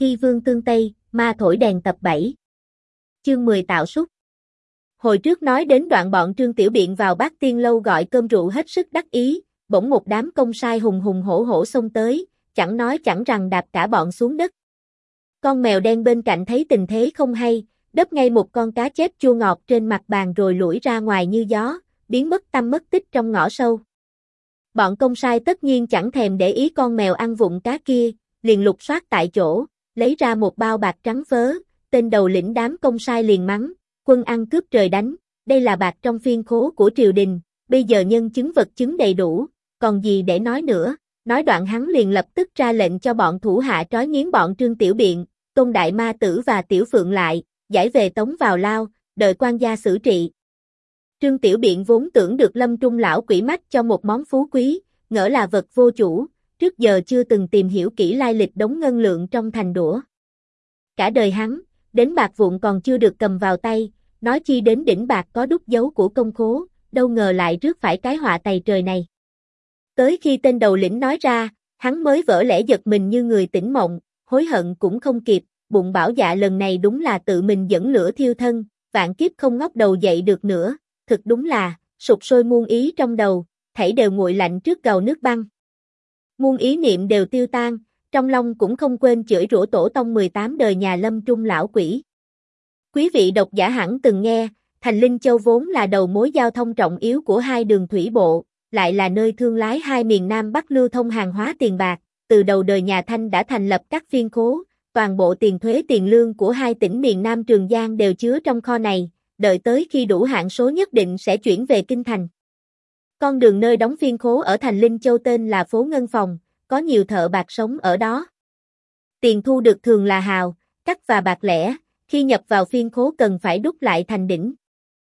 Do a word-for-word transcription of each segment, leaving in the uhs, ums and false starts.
Thi Vương Tương Tây, Ma Thổi Đèn tập bảy. Chương mười Tạo Súc. Hồi trước nói đến đoạn bọn Trương Tiểu Biện vào Bát Tiên Lâu gọi cơm rượu hết sức đắc ý, bỗng một đám công sai hùng hùng hổ hổ xông tới, chẳng nói chẳng rằng đạp cả bọn xuống đất. Con mèo đen bên cạnh thấy tình thế không hay, đớp ngay một con cá chép chua ngọt trên mặt bàn rồi lủi ra ngoài như gió, biến mất tăm mất tích trong ngõ sâu. Bọn công sai tất nhiên chẳng thèm để ý con mèo ăn vụng cá kia, liền lục soát tại chỗ, lấy ra một bao bạc trắng phớ, tên đầu lĩnh đám công sai liền mắng, quân ăn cướp trời đánh, đây là bạc trong phiên khố của triều đình, bây giờ nhân chứng vật chứng đầy đủ, còn gì để nói nữa, nói đoạn hắn liền lập tức ra lệnh cho bọn thủ hạ trói nghiến bọn Trương Tiểu Biện, Tôn Đại Ma Tử và Tiểu Phượng lại, giải về tống vào lao, đợi quan gia xử trị. Trương Tiểu Biện vốn tưởng được Lâm Trung lão quỷ mách cho một món phú quý, ngỡ là vật vô chủ, trước giờ chưa từng tìm hiểu kỹ lai lịch đống ngân lượng trong thành đũa. Cả đời hắn, đến bạc vụn còn chưa được cầm vào tay, nói chi đến đỉnh bạc có đúc dấu của công khố, đâu ngờ lại rước phải cái họa tày trời này. Tới khi tên đầu lĩnh nói ra, hắn mới vỡ lẽ giật mình như người tỉnh mộng, hối hận cũng không kịp, bụng bảo dạ lần này đúng là tự mình dẫn lửa thiêu thân, vạn kiếp không ngóc đầu dậy được nữa, thực đúng là, sục sôi muôn ý trong đầu, thảy đều nguội lạnh trước gầu nước băng. Muôn ý niệm đều tiêu tan, trong lòng cũng không quên chửi rủa tổ tông mười tám đời nhà Lâm Trung lão quỷ. Quý vị độc giả hẳn từng nghe, thành Linh Châu vốn là đầu mối giao thông trọng yếu của hai đường thủy bộ, lại là nơi thương lái hai miền Nam Bắc lưu thông hàng hóa tiền bạc, từ đầu đời nhà Thanh đã thành lập các phiên khố, toàn bộ tiền thuế tiền lương của hai tỉnh miền Nam Trường Giang đều chứa trong kho này, đợi tới khi đủ hạn số nhất định sẽ chuyển về kinh thành. Con đường nơi đóng phiên khố ở thành Linh Châu tên là phố Ngân Phòng, có nhiều thợ bạc sống ở đó. Tiền thu được thường là hào, cắt và bạc lẻ, khi nhập vào phiên khố cần phải đúc lại thành đỉnh.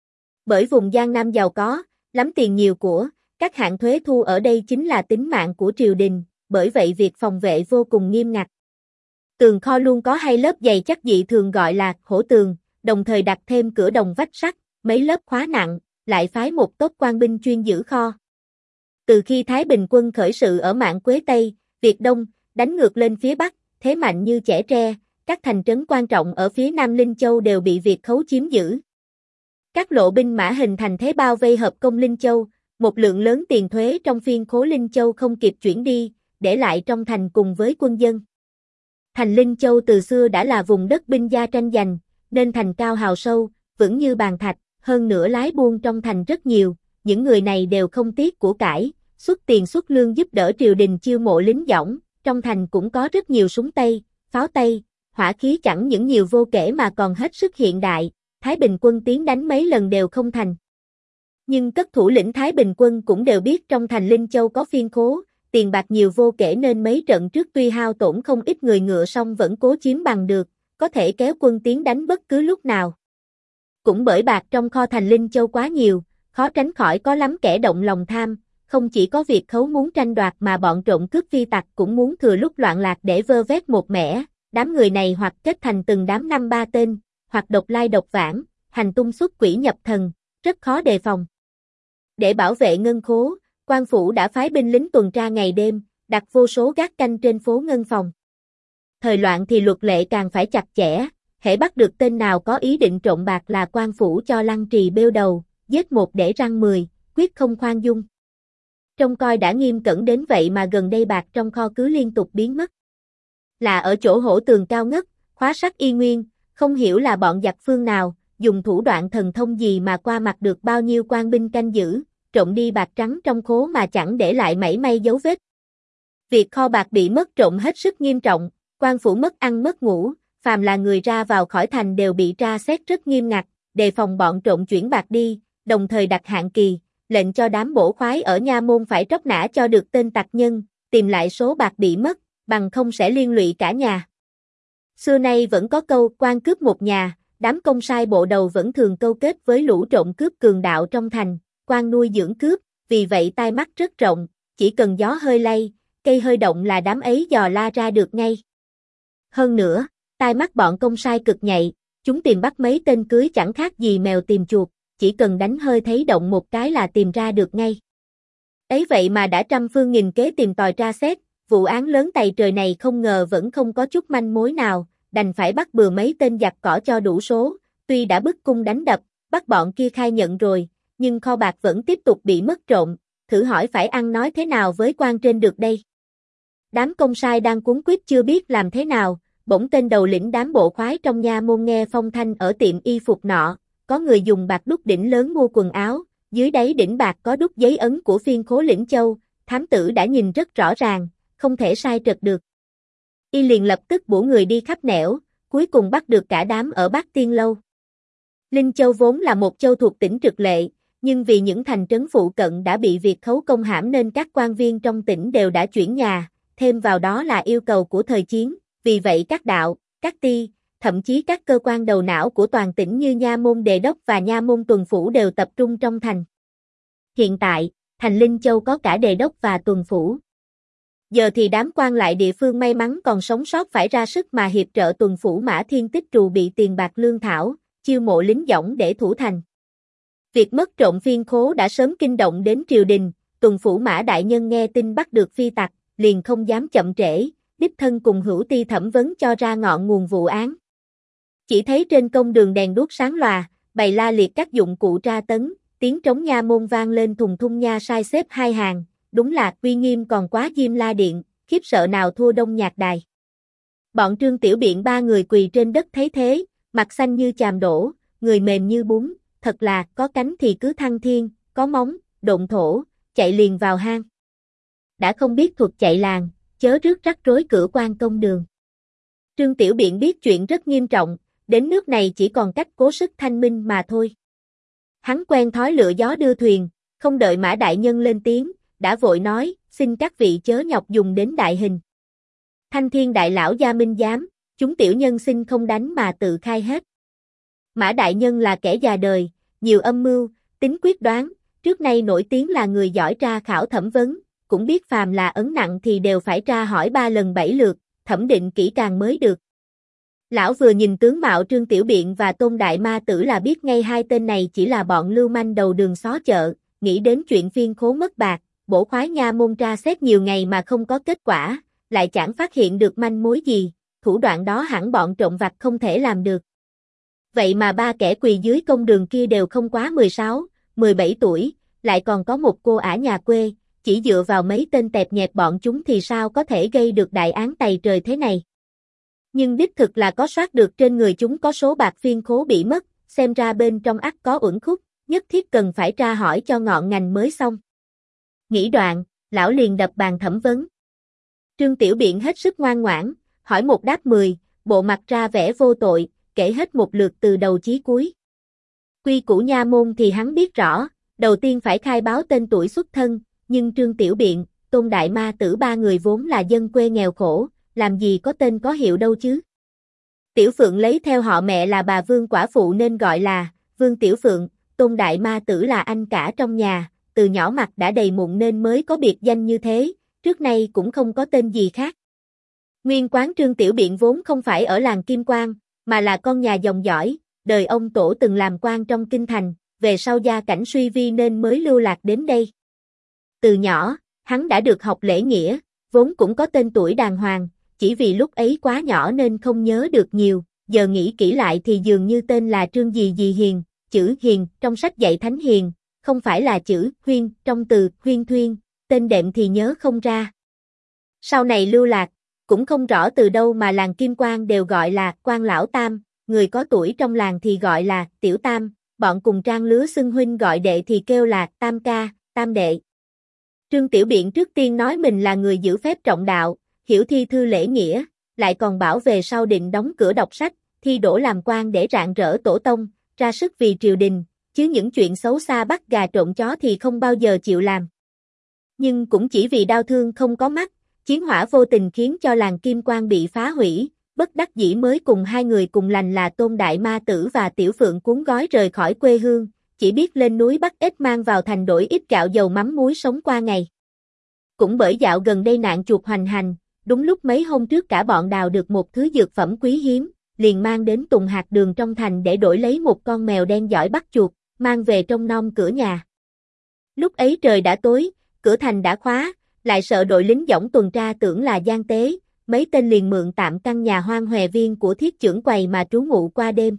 Bởi vùng Giang Nam giàu có, lắm tiền nhiều của, các hạng thuế thu ở đây chính là tính mạng của triều đình, bởi vậy việc phòng vệ vô cùng nghiêm ngặt. Tường kho luôn có hai lớp dày chắc dị thường gọi là hổ tường, đồng thời đặt thêm cửa đồng vách sắt, mấy lớp khóa nặng, lại phái một tốp quan binh chuyên giữ kho. Từ khi Thái Bình quân khởi sự ở Mạn Quế Tây, Việt Đông, đánh ngược lên phía Bắc, thế mạnh như chẻ tre, các thành trấn quan trọng ở phía Nam Linh Châu đều bị Việt khấu chiếm giữ. Các lộ binh mã hình thành thế bao vây hợp công Linh Châu, một lượng lớn tiền thuế trong phiên khố Linh Châu không kịp chuyển đi, để lại trong thành cùng với quân dân. Thành Linh Châu từ xưa đã là vùng đất binh gia tranh giành, nên thành cao hào sâu, vững như bàn thạch, hơn nữa lái buôn trong thành rất nhiều, những người này đều không tiếc của cải, xuất tiền xuất lương giúp đỡ triều đình chiêu mộ lính dõng, trong thành cũng có rất nhiều súng Tây, pháo Tây, hỏa khí chẳng những nhiều vô kể mà còn hết sức hiện đại, Thái Bình quân tiến đánh mấy lần đều không thành. Nhưng các thủ lĩnh Thái Bình quân cũng đều biết trong thành Linh Châu có phiên khố, tiền bạc nhiều vô kể nên mấy trận trước tuy hao tổn không ít người ngựa song vẫn cố chiếm bằng được, có thể kéo quân tiến đánh bất cứ lúc nào. Cũng bởi bạc trong kho thành Linh Châu quá nhiều, khó tránh khỏi có lắm kẻ động lòng tham, không chỉ có việc khấu muốn tranh đoạt mà bọn trộm cướp phi tặc cũng muốn thừa lúc loạn lạc để vơ vét một mẻ, đám người này hoặc kết thành từng đám năm ba tên, hoặc độc lai độc vãng, hành tung xuất quỷ nhập thần, rất khó đề phòng. Để bảo vệ ngân khố, quan phủ đã phái binh lính tuần tra ngày đêm, đặt vô số gác canh trên phố Ngân Phòng. Thời loạn thì luật lệ càng phải chặt chẽ, hễ bắt được tên nào có ý định trộm bạc là quan phủ cho lăng trì bêu đầu, giết một để răng mười, quyết không khoan dung. Trông coi đã nghiêm cẩn đến vậy mà gần đây bạc trong kho cứ liên tục biến mất. Là ở chỗ hổ tường cao ngất, khóa sắt y nguyên, không hiểu là bọn giặc phương nào, dùng thủ đoạn thần thông gì mà qua mặt được bao nhiêu quan binh canh giữ, trộm đi bạc trắng trong khố mà chẳng để lại mảy may dấu vết. Việc kho bạc bị mất trộm hết sức nghiêm trọng, quan phủ mất ăn mất ngủ, phàm là người ra vào khỏi thành đều bị tra xét rất nghiêm ngặt, đề phòng bọn trộm chuyển bạc đi, đồng thời đặt hạn kỳ, lệnh cho đám bổ khoái ở nha môn phải tróc nã cho được tên tặc nhân, tìm lại số bạc bị mất, bằng không sẽ liên lụy cả nhà. Xưa nay vẫn có câu quan cướp một nhà, đám công sai bộ đầu vẫn thường câu kết với lũ trộm cướp cường đạo trong thành, quan nuôi dưỡng cướp, vì vậy tai mắt rất rộng, chỉ cần gió hơi lay, cây hơi động là đám ấy dò la ra được ngay. Hơn nữa, tai mắt bọn công sai cực nhạy, chúng tìm bắt mấy tên cưới chẳng khác gì mèo tìm chuột, chỉ cần đánh hơi thấy động một cái là tìm ra được ngay. Ấy vậy mà đã trăm phương nghìn kế tìm tòi tra xét, vụ án lớn tày trời này không ngờ vẫn không có chút manh mối nào, đành phải bắt bừa mấy tên giặc cỏ cho đủ số, tuy đã bức cung đánh đập, bắt bọn kia khai nhận rồi, nhưng kho bạc vẫn tiếp tục bị mất trộm, thử hỏi phải ăn nói thế nào với quan trên được đây. Đám công sai đang cuống quýt chưa biết làm thế nào, bỗng tên đầu lĩnh đám bộ khoái trong nha môn nghe phong thanh ở tiệm y phục nọ, có người dùng bạc đúc đỉnh lớn mua quần áo, dưới đáy đỉnh bạc có đúc giấy ấn của phiên khố lĩnh châu, thám tử đã nhìn rất rõ ràng, không thể sai trật được. Y liền lập tức bổ người đi khắp nẻo, cuối cùng bắt được cả đám ở Bát Tiên Lâu. Linh Châu vốn là một châu thuộc tỉnh Trực Lệ, nhưng vì những thành trấn phụ cận đã bị Việt khấu công hãm nên các quan viên trong tỉnh đều đã chuyển nhà, thêm vào đó là yêu cầu của thời chiến, vì vậy các đạo, các ty, thậm chí các cơ quan đầu não của toàn tỉnh như nha môn đề đốc và nha môn tuần phủ đều tập trung trong thành. Hiện tại, thành Linh Châu có cả đề đốc và tuần phủ. Giờ thì đám quan lại địa phương may mắn còn sống sót phải ra sức mà hiệp trợ tuần phủ Mã Thiên Tích Trù bị tiền bạc lương thảo, chiêu mộ lính dõng để thủ thành. Việc mất trộm phiên khố đã sớm kinh động đến triều đình, tuần phủ Mã Đại Nhân nghe tin bắt được phi tặc, liền không dám chậm trễ, đích thân cùng hữu ti thẩm vấn cho ra ngọn nguồn vụ án. Chỉ thấy trên công đường đèn đuốc sáng lòa, bày la liệt các dụng cụ tra tấn, tiếng trống nha môn vang lên thùng thung nha sai xếp hai hàng, đúng là uy nghiêm còn quá Diêm La Điện, khiếp sợ nào thua Đông Nhạc Đài. Bọn Trương Tiểu Biện ba người quỳ trên đất thấy thế, mặt xanh như chàm đổ, người mềm như bún, thật là có cánh thì cứ thăng thiên, có móng, độn thổ, chạy liền vào hang. Đã không biết thuật chạy làng, chớ rước rắc rối cửa quan công đường. Trương Tiểu Biện biết chuyện rất nghiêm trọng, đến nước này chỉ còn cách cố sức thanh minh mà thôi. Hắn quen thói lựa gió đưa thuyền, không đợi Mã Đại Nhân lên tiếng, đã vội nói, xin các vị chớ nhọc dùng đến đại hình. Thanh Thiên Đại Lão gia minh giám, chúng tiểu nhân xin không đánh mà tự khai hết. Mã Đại Nhân là kẻ già đời, nhiều âm mưu, tính quyết đoán, trước nay nổi tiếng là người giỏi tra khảo thẩm vấn, cũng biết phàm là ấn nặng thì đều phải tra hỏi ba lần bảy lượt, thẩm định kỹ càng mới được. Lão vừa nhìn tướng mạo Trương Tiểu Biện và Tôn Đại Ma Tử là biết ngay hai tên này chỉ là bọn lưu manh đầu đường xó chợ, nghĩ đến chuyện phiên khố mất bạc, bổ khoái nha môn tra xét nhiều ngày mà không có kết quả, lại chẳng phát hiện được manh mối gì, thủ đoạn đó hẳn bọn trộm vặt không thể làm được. Vậy mà ba kẻ quỳ dưới công đường kia đều không quá mười sáu, mười bảy tuổi, lại còn có một cô ả nhà quê, chỉ dựa vào mấy tên tẹp nhẹp bọn chúng thì sao có thể gây được đại án tày trời thế này. Nhưng đích thực là có soát được trên người chúng có số bạc phiên khố bị mất, xem ra bên trong ắt có uẩn khúc, nhất thiết cần phải tra hỏi cho ngọn ngành mới xong. Nghĩ đoạn, lão liền đập bàn thẩm vấn. Trương Tiểu Biện hết sức ngoan ngoãn, hỏi một đáp mười, bộ mặt ra vẻ vô tội, kể hết một lượt từ đầu chí cuối. Quy củ nha môn thì hắn biết rõ, đầu tiên phải khai báo tên tuổi xuất thân, nhưng Trương Tiểu Biện, Tôn Đại Ma Tử ba người vốn là dân quê nghèo khổ, làm gì có tên có hiệu đâu chứ. Tiểu Phượng lấy theo họ mẹ là bà Vương quả phụ nên gọi là Vương Tiểu Phượng, Tôn Đại Ma Tử là anh cả trong nhà, từ nhỏ mặt đã đầy mụn nên mới có biệt danh như thế, trước nay cũng không có tên gì khác. Nguyên quán Trương Tiểu Biện vốn không phải ở làng Kim Quang, mà là con nhà dòng dõi, đời ông tổ từng làm quan trong kinh thành, về sau gia cảnh suy vi nên mới lưu lạc đến đây. Từ nhỏ, hắn đã được học lễ nghĩa, vốn cũng có tên tuổi đàng hoàng, chỉ vì lúc ấy quá nhỏ nên không nhớ được nhiều, giờ nghĩ kỹ lại thì dường như tên là Trương gì gì Hiền, chữ Hiền trong sách dạy Thánh Hiền, không phải là chữ Huyên trong từ Huyên Thuyên, tên đệm thì nhớ không ra. Sau này lưu lạc, cũng không rõ từ đâu mà làng Kim Quang đều gọi là Quan Lão Tam, người có tuổi trong làng thì gọi là Tiểu Tam, bọn cùng trang lứa xưng huynh gọi đệ thì kêu là Tam Ca, Tam Đệ. Trương Tiểu Biện trước tiên nói mình là người giữ phép trọng đạo, hiểu thi thư lễ nghĩa, lại còn bảo về sau định đóng cửa đọc sách, thi đỗ làm quan để rạng rỡ tổ tông, ra sức vì triều đình, chứ những chuyện xấu xa bắt gà trộn chó thì không bao giờ chịu làm. Nhưng cũng chỉ vì đau thương không có mắt, chiến hỏa vô tình khiến cho làng Kim Quang bị phá hủy, bất đắc dĩ mới cùng hai người cùng lành là Tôn Đại Ma Tử và Tiểu Phượng cuốn gói rời khỏi quê hương, chỉ biết lên núi bắt ếch mang vào thành đổi ít gạo dầu mắm muối sống qua ngày. Cũng bởi dạo gần đây nạn chuột hoành hành, đúng lúc mấy hôm trước cả bọn đào được một thứ dược phẩm quý hiếm, liền mang đến Tùng Hạt Đường trong thành để đổi lấy một con mèo đen giỏi bắt chuột, mang về trong nom cửa nhà. Lúc ấy trời đã tối, cửa thành đã khóa, lại sợ đội lính dõng tuần tra tưởng là gian tế, mấy tên liền mượn tạm căn nhà hoang hòe viên của thiết chưởng quầy mà trú ngụ qua đêm.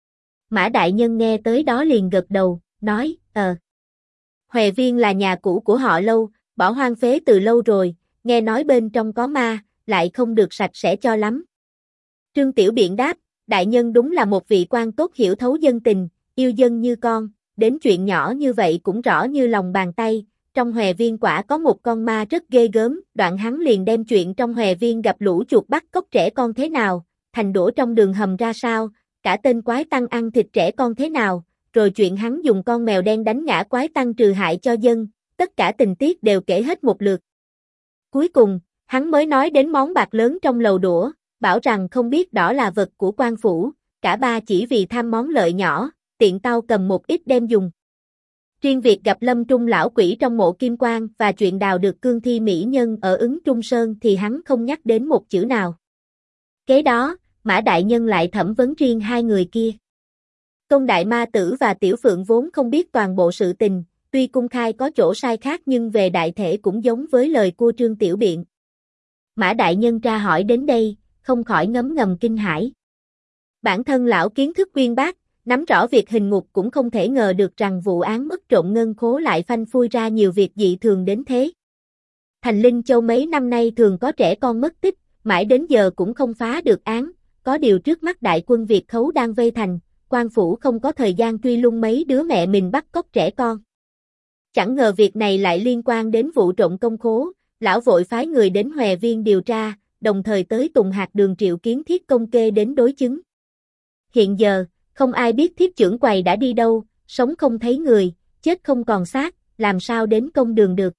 Mã đại nhân nghe tới đó liền gật đầu, nói, ờ. Hòe viên là nhà cũ của họ Lâu, bỏ hoang phế từ lâu rồi, nghe nói bên trong có ma, lại không được sạch sẽ cho lắm. Trương Tiểu Biện đáp, đại nhân đúng là một vị quan tốt hiểu thấu dân tình, yêu dân như con, đến chuyện nhỏ như vậy cũng rõ như lòng bàn tay, trong hòe viên quả có một con ma rất ghê gớm, đoạn hắn liền đem chuyện trong hòe viên gặp lũ chuột bắt cóc trẻ con thế nào, thành đổ trong đường hầm ra sao, cả tên quái tăng ăn thịt trẻ con thế nào, rồi chuyện hắn dùng con mèo đen đánh ngã quái tăng trừ hại cho dân, tất cả tình tiết đều kể hết một lượt. Cuối cùng, hắn mới nói đến món bạc lớn trong lầu đũa, bảo rằng không biết đó là vật của quan phủ, cả ba chỉ vì tham món lợi nhỏ, tiện tao cầm một ít đem dùng. Riêng việc gặp Lâm Trung lão quỷ trong mộ Kim Quan và chuyện đào được cương thi mỹ nhân ở ứng Trung Sơn thì hắn không nhắc đến một chữ nào. Kế đó, Mã đại nhân lại thẩm vấn riêng hai người kia. Công đại ma tử và Tiểu Phượng vốn không biết toàn bộ sự tình, tuy cung khai có chỗ sai khác nhưng về đại thể cũng giống với lời của Trương Tiểu Biện. Mã đại nhân tra hỏi đến đây, không khỏi ngấm ngầm kinh hãi. Bản thân lão kiến thức uyên bác, nắm rõ việc hình ngục cũng không thể ngờ được rằng vụ án mất trộm ngân khố lại phanh phui ra nhiều việc dị thường đến thế. Thành Linh Châu mấy năm nay thường có trẻ con mất tích, mãi đến giờ cũng không phá được án, có điều trước mắt đại quân Việt khấu đang vây thành, quan phủ không có thời gian truy lùng mấy đứa mẹ mình bắt cóc trẻ con. Chẳng ngờ việc này lại liên quan đến vụ trộm công khố, lão vội phái người đến hòe viên điều tra, đồng thời tới Tùng Hạt Đường triệu kiến Thiết Công Kê đến đối chứng. Hiện giờ, không ai biết Thiết Chưởng quầy đã đi đâu, sống không thấy người, chết không còn xác, làm sao đến công đường được.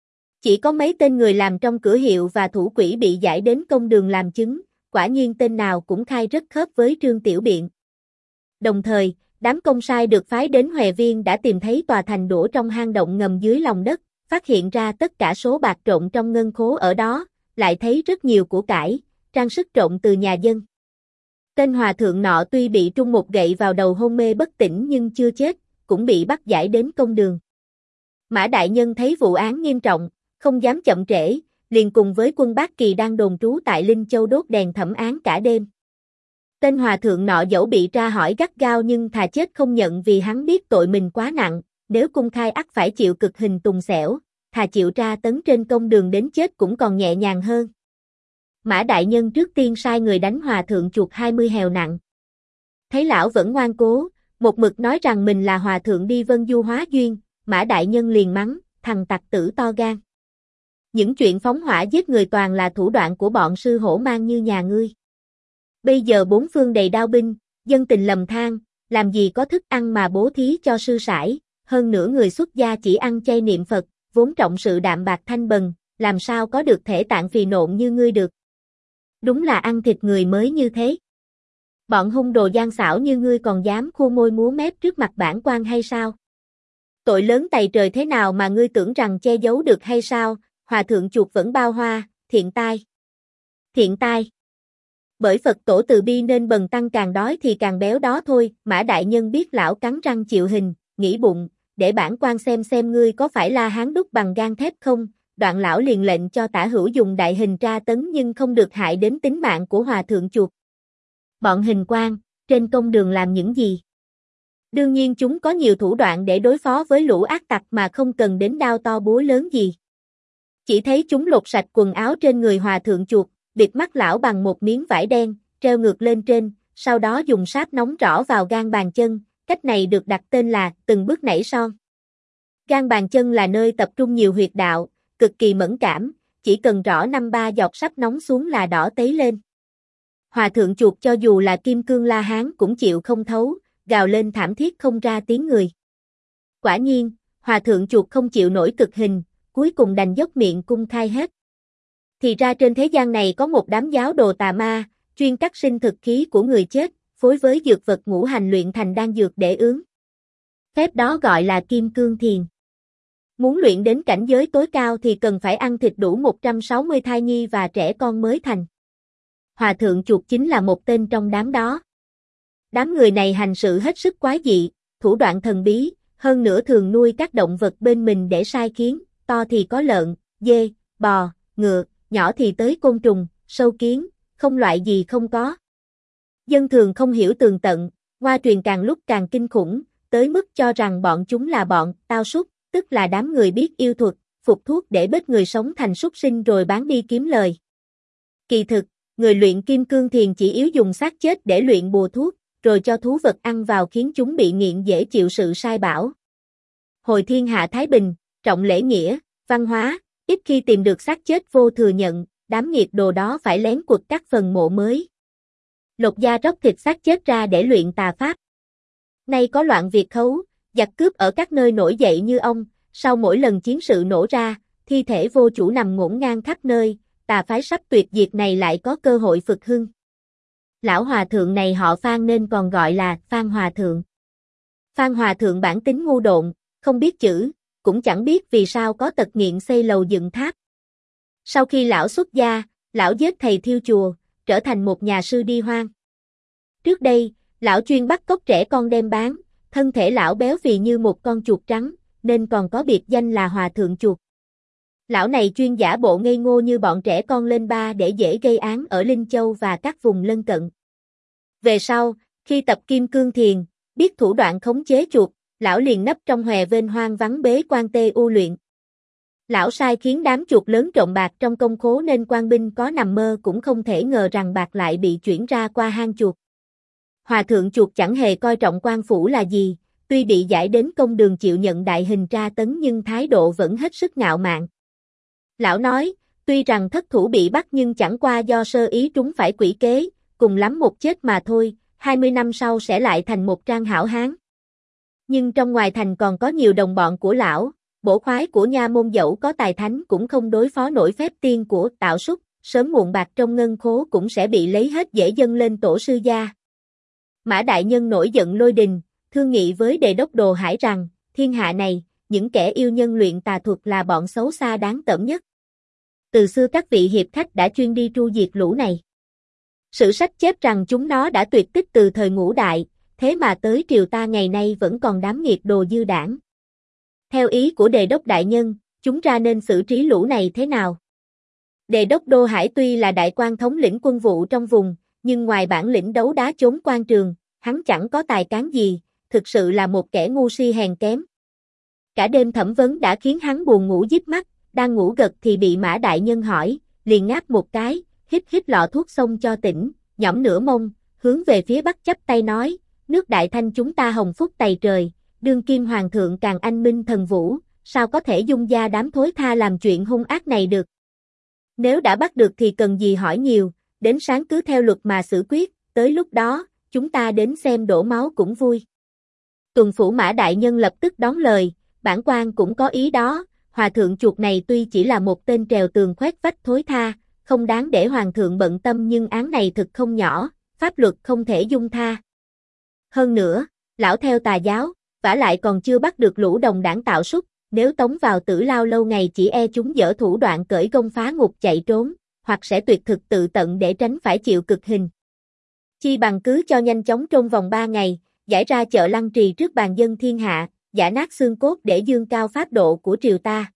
Chỉ có mấy tên người làm trong cửa hiệu và thủ quỹ bị giải đến công đường làm chứng, quả nhiên tên nào cũng khai rất khớp với Trương Tiểu Biện. Đồng thời, đám công sai được phái đến hòe viên đã tìm thấy tòa thành đổ trong hang động ngầm dưới lòng đất, phát hiện ra tất cả số bạc trộn trong ngân khố ở đó, lại thấy rất nhiều của cải, trang sức trộn từ nhà dân. Tên hòa thượng nọ tuy bị trung một gậy vào đầu hôn mê bất tỉnh nhưng chưa chết, cũng bị bắt giải đến công đường. Mã đại nhân thấy vụ án nghiêm trọng, không dám chậm trễ, liền cùng với quân Bác Kỳ đang đồn trú tại Linh Châu đốt đèn thẩm án cả đêm. Tên hòa thượng nọ dẫu bị tra hỏi gắt gao nhưng thà chết không nhận vì hắn biết tội mình quá nặng, nếu cung khai ắt phải chịu cực hình tùng xẻo, thà chịu tra tấn trên công đường đến chết cũng còn nhẹ nhàng hơn. Mã đại nhân trước tiên sai người đánh hòa thượng chuột hai mươi hèo nặng. Thấy lão vẫn ngoan cố, một mực nói rằng mình là hòa thượng đi vân du hóa duyên, Mã đại nhân liền mắng, thằng tặc tử to gan. Những chuyện phóng hỏa giết người toàn là thủ đoạn của bọn sư hổ mang như nhà ngươi. Bây giờ bốn phương đầy đao binh, dân tình lầm than, làm gì có thức ăn mà bố thí cho sư sãi, hơn nữa người xuất gia chỉ ăn chay niệm Phật, vốn trọng sự đạm bạc thanh bần, làm sao có được thể tạng phì nộn như ngươi được. Đúng là ăn thịt người mới như thế. Bọn hung đồ gian xảo như ngươi còn dám khua môi múa mép trước mặt bản quan hay sao? Tội lớn tày trời thế nào mà ngươi tưởng rằng che giấu được hay sao? Hòa thượng chuột vẫn bao hoa, thiện tai. Thiện tai. Bởi Phật tổ từ bi nên bần tăng càng đói thì càng béo đó thôi, Mã đại nhân biết lão cắn răng chịu hình, nghĩ bụng, để bản quan xem xem ngươi có phải La Hán đúc bằng gan thép không, đoạn lão liền lệnh cho tả hữu dùng đại hình tra tấn nhưng không được hại đến tính mạng của hòa thượng chuột. Bọn hình quan, trên công đường làm những gì? Đương nhiên chúng có nhiều thủ đoạn để đối phó với lũ ác tặc mà không cần đến đao to búa lớn gì. Chỉ thấy chúng lột sạch quần áo trên người hòa thượng chuột, bịt mắt lão bằng một miếng vải đen, treo ngược lên trên, sau đó dùng sáp nóng rõ vào gan bàn chân, cách này được đặt tên là từng bước nảy son. Gan bàn chân là nơi tập trung nhiều huyệt đạo, cực kỳ mẫn cảm, chỉ cần rõ năm ba giọt sáp nóng xuống là đỏ tấy lên. Hòa thượng chuột cho dù là kim cương La Hán cũng chịu không thấu, gào lên thảm thiết không ra tiếng người. Quả nhiên, hòa thượng chuột không chịu nổi cực hình, cuối cùng đành dốc miệng cung khai hết. Thì ra trên thế gian này có một đám giáo đồ tà ma, chuyên cắt sinh thực khí của người chết, phối với dược vật ngũ hành luyện thành đan dược để ướm. Phép đó gọi là kim cương thiền. Muốn luyện đến cảnh giới tối cao thì cần phải ăn thịt đủ một trăm sáu mươi thai nhi và trẻ con mới thành. Hòa thượng chuột chính là một tên trong đám đó. Đám người này hành sự hết sức quái dị, thủ đoạn thần bí, hơn nữa thường nuôi các động vật bên mình để sai khiến, to thì có lợn, dê, bò, ngựa, nhỏ thì tới côn trùng, sâu kiến, không loại gì không có. Dân thường không hiểu tường tận, ngoa truyền càng lúc càng kinh khủng, tới mức cho rằng bọn chúng là bọn tao súc, tức là đám người biết yêu thuật, phục thuốc để bết người sống thành súc sinh rồi bán đi kiếm lời. Kỳ thực, người luyện kim cương thiền chỉ yếu dùng xác chết để luyện bùa thuốc, rồi cho thú vật ăn vào khiến chúng bị nghiện dễ chịu sự sai bảo. Hồi thiên hạ Thái Bình, trọng lễ nghĩa, văn hóa, ít khi tìm được xác chết vô thừa nhận, đám nghiệt đồ đó phải lén quật các phần mộ mới. Lột da róc thịt xác chết ra để luyện tà pháp. Nay có loạn việc khấu, giặc cướp ở các nơi nổi dậy như ông, sau mỗi lần chiến sự nổ ra, thi thể vô chủ nằm ngổn ngang khắp nơi, tà phái sắp tuyệt diệt này lại có cơ hội phực hưng. Lão hòa thượng này họ Phan nên còn gọi là Phan Hòa Thượng. Phan Hòa Thượng bản tính ngu độn, không biết chữ, cũng chẳng biết vì sao có tật nghiện xây lầu dựng tháp. Sau khi lão xuất gia, lão giết thầy thiêu chùa, trở thành một nhà sư đi hoang. Trước đây, lão chuyên bắt cóc trẻ con đem bán, thân thể lão béo phì như một con chuột trắng, nên còn có biệt danh là Hòa Thượng Chuột. Lão này chuyên giả bộ ngây ngô như bọn trẻ con lên ba để dễ gây án ở Linh Châu và các vùng lân cận. Về sau, khi tập kim cương thiền, biết thủ đoạn khống chế chuột, lão liền nấp trong hòe vên hoang vắng bế quan tê u luyện. Lão sai khiến đám chuột lớn trộm bạc trong công khố nên quan binh có nằm mơ cũng không thể ngờ rằng bạc lại bị chuyển ra qua hang chuột. Hòa thượng chuột chẳng hề coi trọng quan phủ là gì, tuy bị giải đến công đường chịu nhận đại hình tra tấn nhưng thái độ vẫn hết sức ngạo mạn. Lão nói, tuy rằng thất thủ bị bắt nhưng chẳng qua do sơ ý trúng phải quỷ kế, cùng lắm một chết mà thôi, hai mươi năm sau sẽ lại thành một trang hảo hán. Nhưng trong ngoài thành còn có nhiều đồng bọn của lão, bổ khoái của nha môn dẫu có tài thánh cũng không đối phó nổi phép tiên của tạo súc, sớm muộn bạc trong ngân khố cũng sẽ bị lấy hết dễ dâng lên tổ sư gia. Mã Đại Nhân nổi giận lôi đình, thương nghị với Đề đốc Đồ Hải rằng, thiên hạ này, những kẻ yêu nhân luyện tà thuật là bọn xấu xa đáng tởm nhất. Từ xưa các vị hiệp khách đã chuyên đi tru diệt lũ này. Sử sách chép rằng chúng nó đã tuyệt tích từ thời Ngũ Đại, thế mà tới triều ta ngày nay vẫn còn đám nghiệt đồ dư đảng. Theo ý của Đề đốc Đại Nhân, chúng ra nên xử trí lũ này thế nào? Đề đốc Đô Hải tuy là đại quan thống lĩnh quân vụ trong vùng, nhưng ngoài bản lĩnh đấu đá chốn quan trường, hắn chẳng có tài cán gì, thực sự là một kẻ ngu si hèn kém. Cả đêm thẩm vấn đã khiến hắn buồn ngủ díp mắt, đang ngủ gật thì bị Mã Đại Nhân hỏi, liền ngáp một cái, hít hít lọ thuốc xông cho tỉnh, nhõm nửa mông, hướng về phía bắc chắp tay nói, nước Đại Thanh chúng ta hồng phúc tày trời, đương kim hoàng thượng càng anh minh thần vũ, sao có thể dung gia đám thối tha làm chuyện hung ác này được. Nếu đã bắt được thì cần gì hỏi nhiều, đến sáng cứ theo luật mà xử quyết, tới lúc đó, chúng ta đến xem đổ máu cũng vui. Tuần phủ Mã Đại Nhân lập tức đón lời, bản quan cũng có ý đó, hòa thượng chuột này tuy chỉ là một tên trèo tường khoét vách thối tha, không đáng để hoàng thượng bận tâm nhưng án này thực không nhỏ, pháp luật không thể dung tha. Hơn nữa, lão theo tà giáo, vả lại còn chưa bắt được lũ đồng đảng tạo súc, nếu tống vào tử lao lâu ngày chỉ e chúng dở thủ đoạn cởi gông phá ngục chạy trốn, hoặc sẽ tuyệt thực tự tận để tránh phải chịu cực hình. Chi bằng cứ cho nhanh chóng trong vòng ba ngày, giải ra chợ Lăng Trì trước bàn dân thiên hạ, giã nát xương cốt để dương cao pháp độ của triều ta.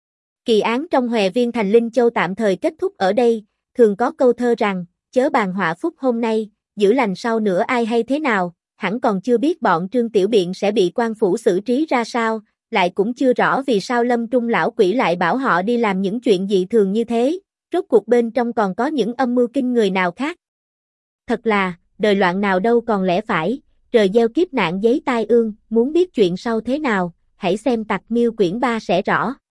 Kỳ án trong Hòe Viên thành Linh Châu tạm thời kết thúc ở đây, thường có câu thơ rằng, chớ bàn họa phúc hôm nay, giữ lành sau nữa ai hay thế nào, hẳn còn chưa biết bọn Trương Tiểu Biện sẽ bị quan phủ xử trí ra sao, lại cũng chưa rõ vì sao Lâm Trung lão quỷ lại bảo họ đi làm những chuyện dị thường như thế, rốt cuộc bên trong còn có những âm mưu kinh người nào khác. Thật là, đời loạn nào đâu còn lẽ phải, trời gieo kiếp nạn giấy tai ương, muốn biết chuyện sau thế nào, hãy xem Tặc Miêu quyển ba sẽ rõ.